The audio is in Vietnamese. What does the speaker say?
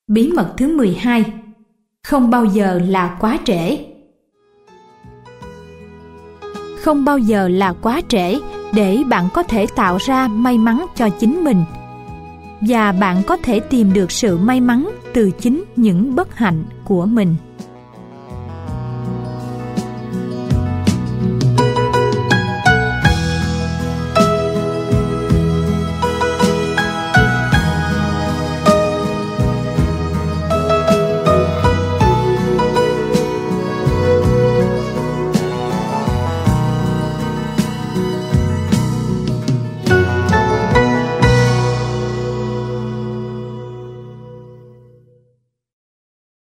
Bí mật thứ 12: không bao giờ là quá trễ. Không bao giờ là quá trễ để bạn có thể tạo ra may mắn cho chính mình. Và bạn có thể tìm được sự may mắn từ chính những bất hạnh của mình.